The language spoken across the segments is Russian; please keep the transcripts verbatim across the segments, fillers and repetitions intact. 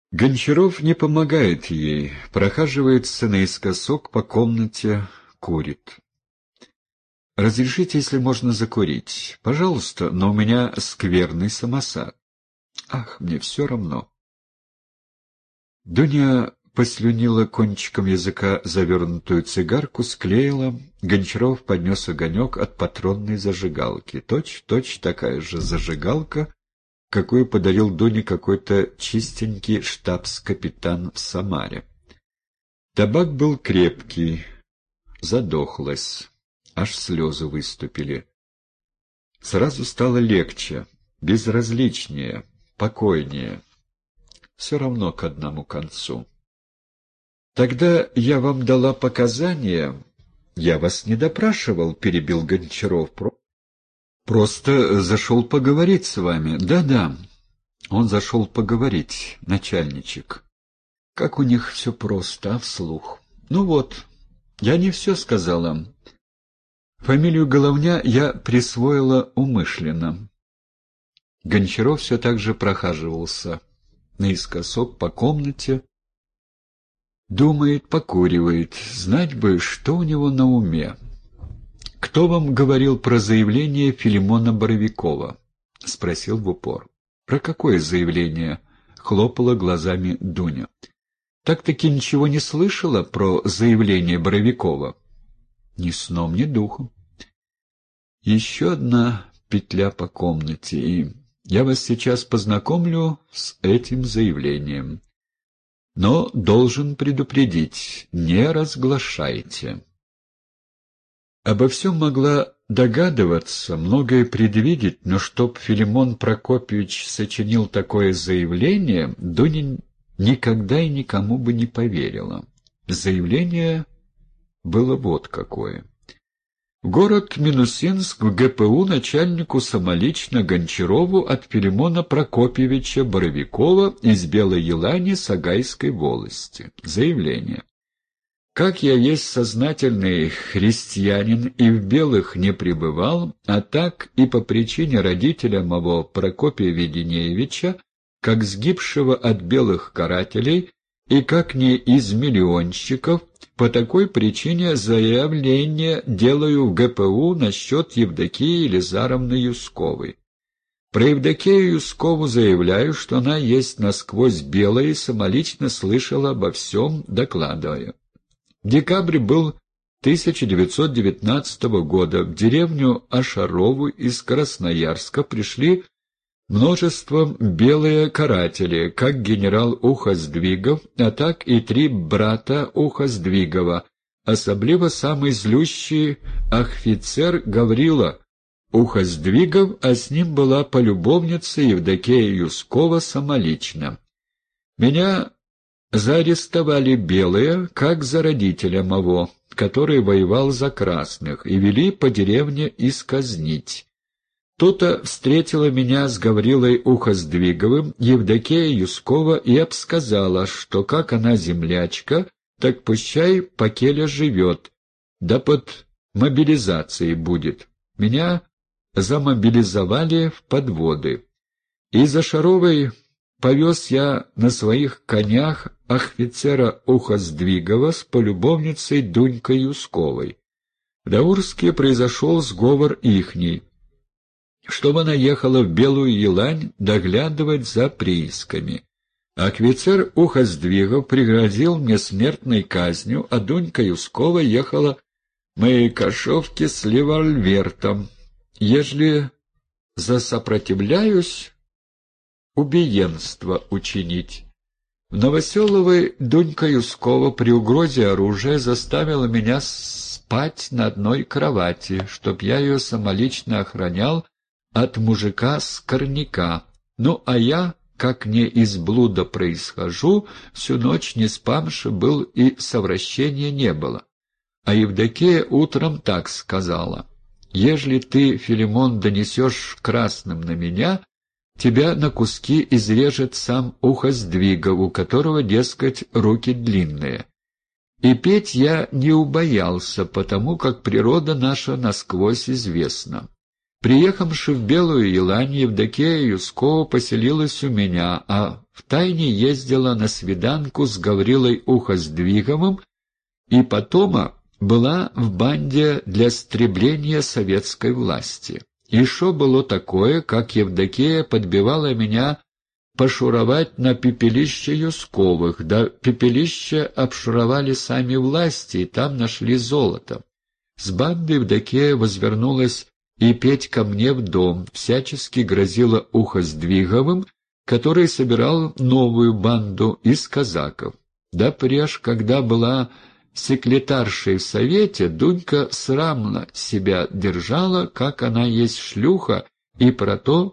Гончаров не помогает ей, прохаживается наискосок по комнате, курит. «Разрешите, если можно, закурить? Пожалуйста, но у меня скверный самосад». «Ах, мне все равно». Дуня послюнила кончиком языка завернутую цигарку, склеила. Гончаров поднес огонек от патронной зажигалки. Точь-точь такая же зажигалка, какую подарил Дуне какой-то чистенький штабс-капитан в Самаре. Табак был крепкий, задохлась, аж слезы выступили. Сразу стало легче, безразличнее, покойнее. Все равно к одному концу. «Тогда я вам дала показания...» «Я вас не допрашивал», — перебил Гончаров. «Просто зашел поговорить с вами». «Да-да, он зашел поговорить, начальничек. Как у них все просто, а вслух?» «Ну вот, я не все сказала. Фамилию Головня я присвоила умышленно». Гончаров все так же прохаживался наискосок по комнате. Думает, покуривает. Знать бы, что у него на уме. «Кто вам говорил про заявление Филимона Боровикова?» — спросил в упор. «Про какое заявление?» — хлопала глазами Дуня. «Так-таки ничего не слышала про заявление Боровикова?» «Ни сном, ни духом». Еще одна петля по комнате, и я вас сейчас познакомлю с этим заявлением. Но должен предупредить, не разглашайте». Обо всем могла догадываться, многое предвидеть, но чтоб Филимон Прокопьевич сочинил такое заявление, Дуня никогда и никому бы не поверила. Заявление было вот какое. В город Минусинск в ГПУ начальнику самолично Гончарову от Филимона Прокопьевича Боровикова из Белой Елани Сагайской волости. Заявление. Как я есть сознательный христианин и в белых не пребывал, а так и по причине родителя моего Прокопия Веденеевича, как сгибшего от белых карателей, и как не из миллионщиков, по такой причине заявление делаю в ГПУ насчет Евдокии Елизаровны Юсковой. Про Евдокию Юскову заявляю, что она есть насквозь белая и самолично слышала обо всем, докладываю. Декабрь был тысяча девятьсот девятнадцатого года. В деревню Ашарову из Красноярска пришли множеством белые каратели, как генерал Ухоздвигов, а так и три брата Ухоздвигова, особливо самый злющий офицер Гаврила Ухоздвигов, а с ним была полюбовница Евдокия Юскова самолично. Меня заарестовали белые, как за родителя моего, который воевал за красных, и вели по деревне исказнить. Тут-то встретила меня с Гаврилой Ухоздвиговым Евдокия Юскова и обсказала, что как она землячка, так пущай покеля живет, да под мобилизацией будет. Меня замобилизовали в подводы. Из Ашаровой повез я на своих конях офицера Ухоздвигова с полюбовницей Дунькой Юсковой. В Даурске произошел сговор ихний, чтобы она ехала в Белую Елань доглядывать за приисками. Офицер Ухоздвигов пригрозил мне смертной казнью, а Дунька Юскова ехала в моей кошовке с револьвертом. Ежели засопротивляюсь, убиенство учинить. В Новоселовой Дунька Юскова при угрозе оружия заставила меня спать на одной кровати, чтоб я ее самолично охранял от мужика с Корняка. Ну, а я, как не из блуда происхожу, всю ночь не спамши был и совращения не было. А Евдокия утром так сказала: «Ежели ты, Филимон, донесешь красным на меня, тебя на куски изрежет сам Ухоздвигов, у которого, дескать, руки длинные». И петь я не убоялся, потому как природа наша насквозь известна. Приехавши в Белую Елань, Евдокия Юскова поселилась у меня, а втайне ездила на свиданку с Гаврилой Ухоздвиговым и потом была в банде для стребления советской власти. И шо было такое, как Евдокия подбивала меня пошуровать на пепелище Юсковых, да пепелище обшуровали сами власти, и там нашли золото. С банды Евдокия возвернулась и петь ко мне в дом, всячески грозила Ухоздвиговым, который собирал новую банду из казаков. Да преж, когда была секретаршей в совете, Дунька срамно себя держала, как она есть шлюха, и про то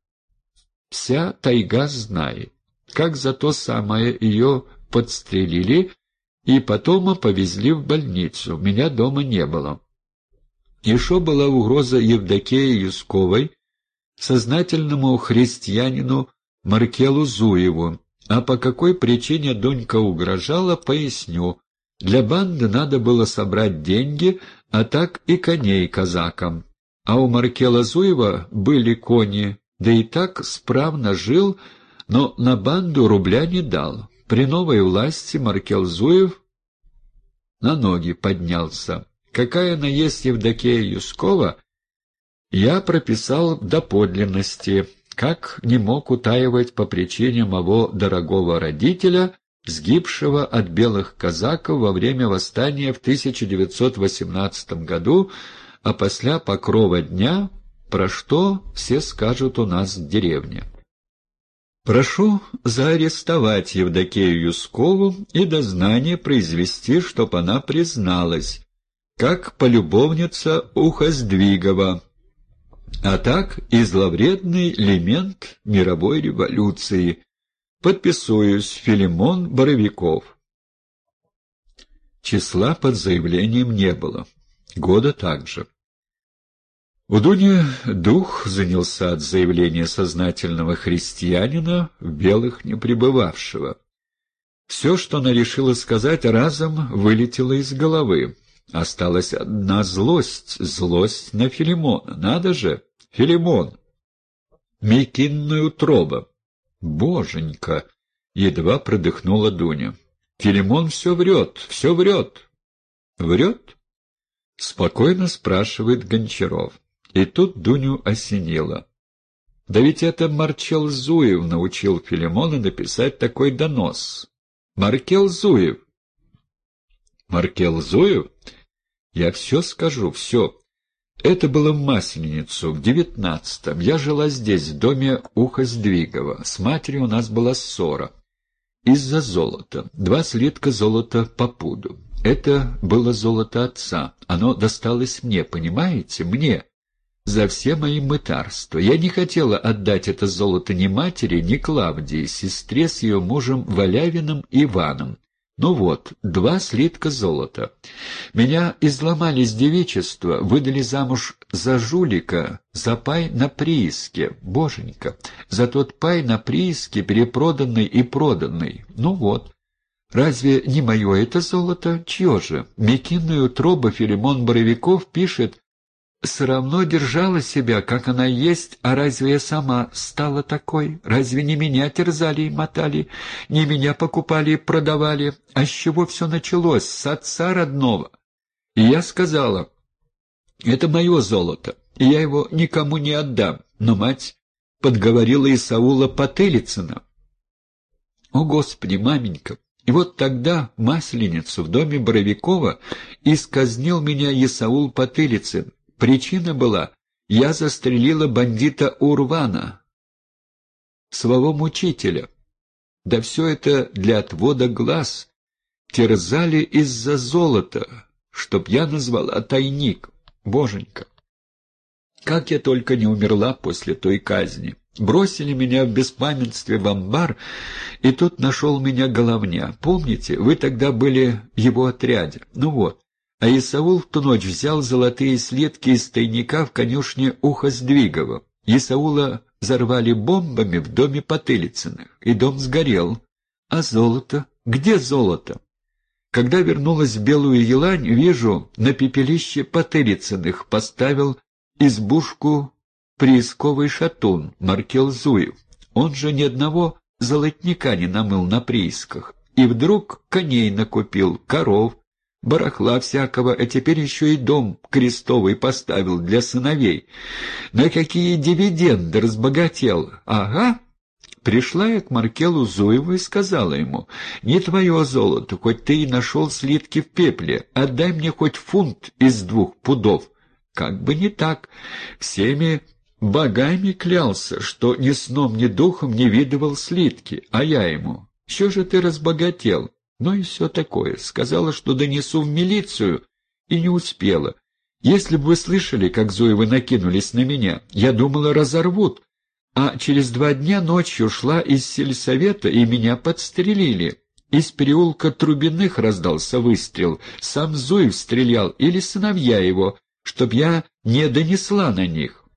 вся тайга знает. Как за то самое ее подстрелили и потом повезли в больницу, меня дома не было. И шо была угроза Евдокии Юсковой, сознательному христианину Маркелу Зуеву, а по какой причине Дунька угрожала, поясню. Для банды надо было собрать деньги, а так и коней казакам. А у Маркела Зуева были кони, да и так справно жил, но на банду рубля не дал. При новой власти Маркел Зуев на ноги поднялся. Какая она есть Евдокия Юскова, я прописал в доподлинности, как не мог утаивать по причине моего дорогого родителя, сгибшего от белых казаков во время восстания в тысяча девятьсот восемнадцатом году, а после Покрова дня, про что все скажут у нас в деревне. Прошу заарестовать Евдокию Юскову и дознание произвести, чтоб она призналась, как полюбовница Ухоздвигова, а так и зловредный элемент мировой революции. Подписуюсь, Филимон Боровиков. Числа под заявлением не было. Года также. У Дуни дух занялся от заявления сознательного христианина, в белых не пребывавшего. Все, что она решила сказать, разом вылетело из головы. Осталась одна злость, злость на Филимона. Надо же, Филимон! Мекинная утроба. Боженька! Едва продыхнула Дуня. Филимон все врет, все врет. Врет? Спокойно спрашивает Гончаров. И тут Дуню осенило. Да ведь это Маркел Зуев научил Филимона написать такой донос. Маркел Зуев. Маркел Зуев? Я все скажу, все. Это было в Масленицу, в девятнадцатом. Я жила здесь, в доме Ухоздвигова. С матерью у нас была ссора. Из-за золота. Два слитка золота по пуду. Это было золото отца. Оно досталось мне, понимаете? Мне. За все мои мытарства. Я не хотела отдать это золото ни матери, ни Клавдии, сестре с ее мужем Валявиным Иваном. Ну вот, два слитка золота. Меня изломали с девичества, выдали замуж за жулика, за пай на прииске, боженька, за тот пай на прииске, перепроданный и проданный. Ну вот. Разве не мое это золото? Чье же? Мекинную утробу Филимон Боровиков пишет: «Все равно держала себя, как она есть, а разве я сама стала такой? Разве не меня терзали и мотали, не меня покупали и продавали? А с чего все началось? С отца родного?» И я сказала: «Это мое золото, и я его никому не отдам». Но мать подговорила Исаула Потылицына. О, Господи, маменька! И вот тогда, в Масленицу, в доме Боровикова, исказнил меня Исаул Потылицын. Причина была: я застрелила бандита Урвана, своего мучителя. Да все это для отвода глаз. Терзали из-за золота, чтоб я назвала тайник. Боженька! Как я только не умерла после той казни. Бросили меня в беспамятстве в амбар, и тут нашел меня Головня. Помните, вы тогда были в его отряде? Ну вот. А Исаул в ту ночь взял золотые слитки из тайника в конюшне Ухоздвигова. Исаула взорвали бомбами в доме Потылицыных, и дом сгорел. А золото? Где золото? Когда вернулась в Белую Елань, вижу, на пепелище Потылицыных поставил избушку приисковый шатун Маркел Зуев. Он же ни одного золотника не намыл на приисках. И вдруг коней накупил, коров, барахла всякого, а теперь еще и дом крестовый поставил для сыновей. На какие дивиденды разбогател! Ага! Пришла я к Маркелу Зуеву и сказала ему: «Не твое золото, хоть ты и нашел слитки в пепле, отдай мне хоть фунт из двух пудов». Как бы не так. Всеми богами клялся, что ни сном, ни духом не видывал слитки, а я ему: «Что же ты разбогател?» Ну и все такое. Сказала, что донесу в милицию, и не успела. Если бы вы слышали, как Зуевы накинулись на меня, я думала, разорвут. А через два дня ночью шла из сельсовета, и меня подстрелили. Из переулка Трубиных раздался выстрел. Сам Зуев стрелял или сыновья его, чтоб я не донесла на них.